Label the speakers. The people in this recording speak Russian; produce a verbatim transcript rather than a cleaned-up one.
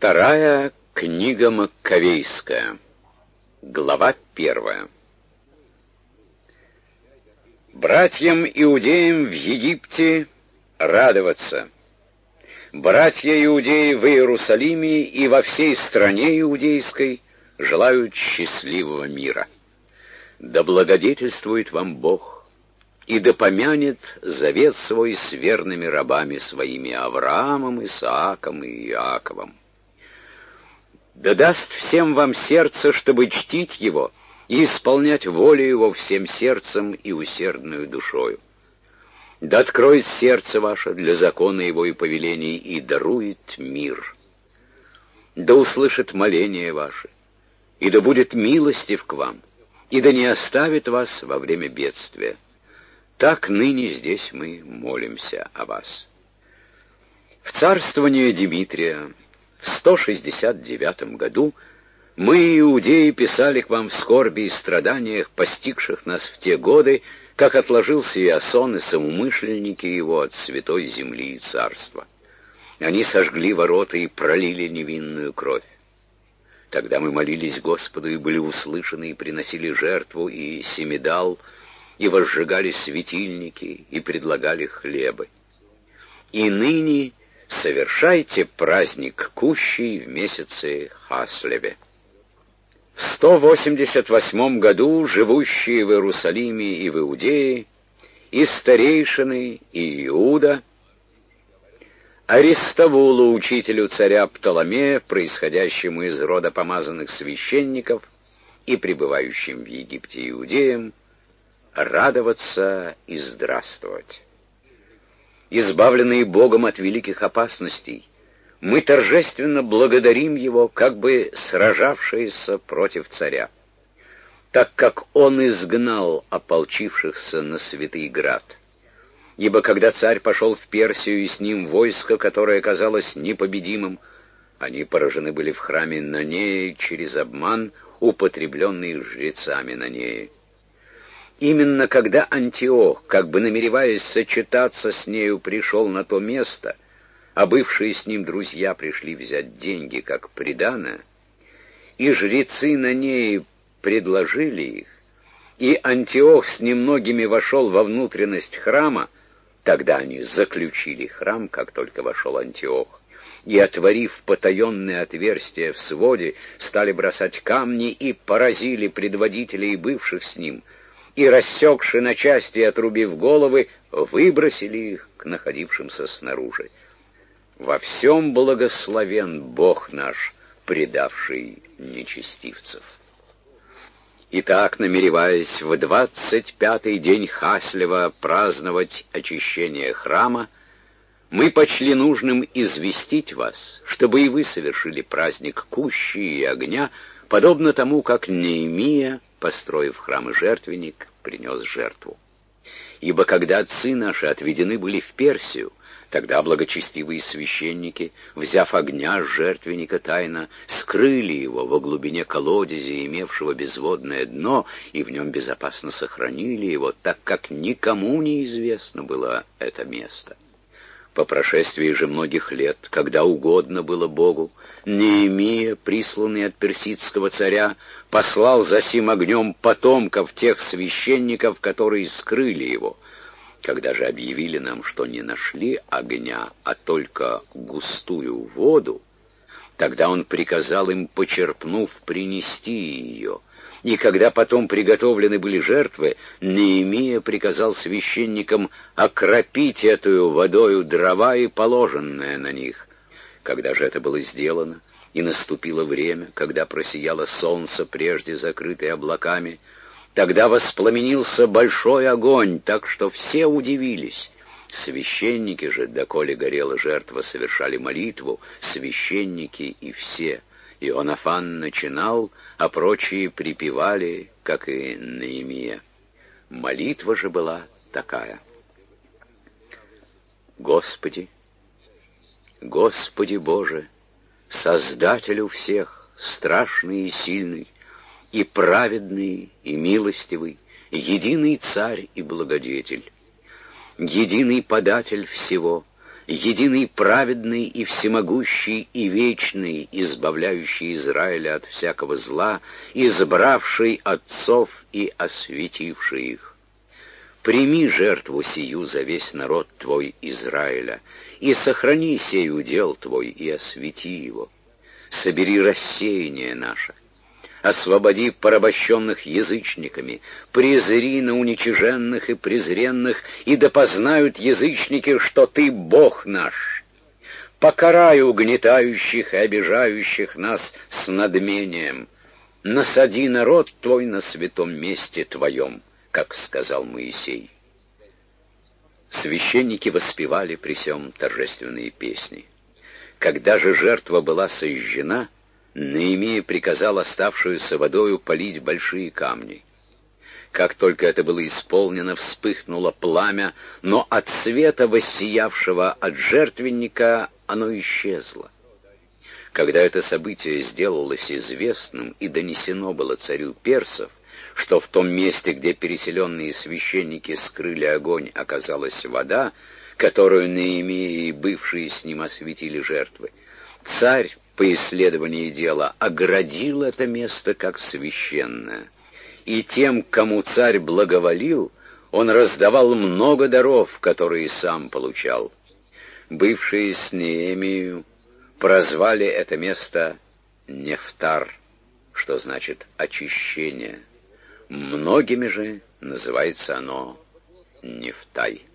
Speaker 1: Вторая книга Маккавейская, глава первая. Братьям иудеям в Египте радоваться. Братья иудеи в Иерусалиме и во всей стране иудейской желают счастливого мира. Да благодетельствует вам Бог, и да помянет завет свой с верными рабами своими Авраамом, Исааком и Иаковом. Да даст всем вам сердце, чтобы чтить его и исполнять волю его всем сердцем и усердную душою. Да откроет сердце ваше для закона его и повелений, и дарует мир. Да услышит моление ваше, и да будет милостив к вам, и да не оставит вас во время бедствия. Так ныне здесь мы молимся о вас. В царствование Димитрия в сто шестьдесят девятом году мы, иудеи, писали к вам в скорби и страданиях, постигших нас в те годы, как отложился Иасон и соумышленники его от святой земли и царства. Они сожгли ворота и пролили невинную кровь. Тогда мы молились Господу и были услышаны, и приносили жертву и семидал, и возжигали светильники, и предлагали хлебы. И ныне совершайте праздник кущий в месяце Хаслеве. В сто восемьдесят восьмом году живущие в Иерусалиме и в Иудее, и старейшины, и Иуда, Аристовулу, учителю царя Птоломея, происходящему из рода помазанных священников, и пребывающим в Египте иудеям, радоваться и здравствовать. Избавленные Богом от великих опасностей, мы торжественно благодарим Его, как бы сражавшиеся против царя, так как Он изгнал ополчившихся на Святый Град. Ибо когда царь пошел в Персию, и с ним войско, которое казалось непобедимым, они поражены были в храме Нанеи через обман, употребленный жрецами Нанеи. Именно когда Антиох, как бы намереваясь сочетаться с нею, пришел на то место, а бывшие с ним друзья пришли взять деньги как приданое, и жрецы Нанеи предложили их, и Антиох с немногими вошел во внутренность храма, тогда они заключили храм, как только вошел Антиох, и, отворив потаенные отверстия в своде, стали бросать камни и поразили предводителей, бывших с ним, и, рассекши на части и отрубив головы, выбросили их к находившимся снаружи. Во всем благословен Бог наш, предавший нечестивцев. Итак, намереваясь в двадцать пятый день Хаслева праздновать очищение храма, мы почли нужным известить вас, чтобы и вы совершили праздник кущи и огня, подобно тому, как Неемия, построив храм и жертвенник, принес жертву. Ибо когда отцы наши отведены были в Персию, тогда благочестивые священники, взяв огня с жертвенника тайно, скрыли его во глубине колодезя, имевшего безводное дно, и в нем безопасно сохранили его, так как никому не известно было это место. По прошествии же многих лет, когда угодно было Богу, Неемия, присланный от персидского царя, послал за сим огнем потомков тех священников, которые скрыли его. Когда же объявили нам, что не нашли огня, а только густую воду, тогда он приказал им, почерпнув, принести ее. И когда потом приготовлены были жертвы, Неемия приказал священникам окропить эту водою дрова и положенное на них. Когда же это было сделано, и наступило время, когда просияло солнце, прежде закрытое облаками, тогда воспламенился большой огонь, так что все удивились. Священники же, доколе горела жертва, совершали молитву, священники и все. Иоаннафан начинал, а прочие припевали, как и Неемия. Молитва же была такая: Господи, Господи Боже, Создателю всех, страшный и сильный, и праведный, и милостивый, единый Царь и Благодетель, единый Податель всего, единый праведный и всемогущий и вечный, избавляющий Израиля от всякого зла, избравший отцов и осветивший их. Прими жертву сию за весь народ твой Израиля, и сохрани сей удел твой, и освети его. Собери рассеяние наше, освободи порабощенных язычниками, презри на уничиженных и презренных, и да познают язычники, что ты Бог наш. Покарай угнетающих и обижающих нас с надмением. Насади народ твой на святом месте твоем, как сказал Моисей. Священники воспевали при сем торжественные песни. Когда же жертва была сожжена, Неемия приказал оставшуюся водою полить большие камни. Как только это было исполнено, вспыхнуло пламя, но от света, воссиявшего от жертвенника, оно исчезло. Когда это событие сделалось известным и донесено было царю персов, что в том месте, где переселенные священники скрыли огонь, оказалась вода, которую Неемия и бывшие с ним осветили жертвы, царь по исследовании дела оградил это место как священное, и тем, кому царь благоволил, он раздавал много даров, которые сам получал. Бывшие с Неемией прозвали это место Нефтар, что значит очищение. Многими же называется оно Нефтай.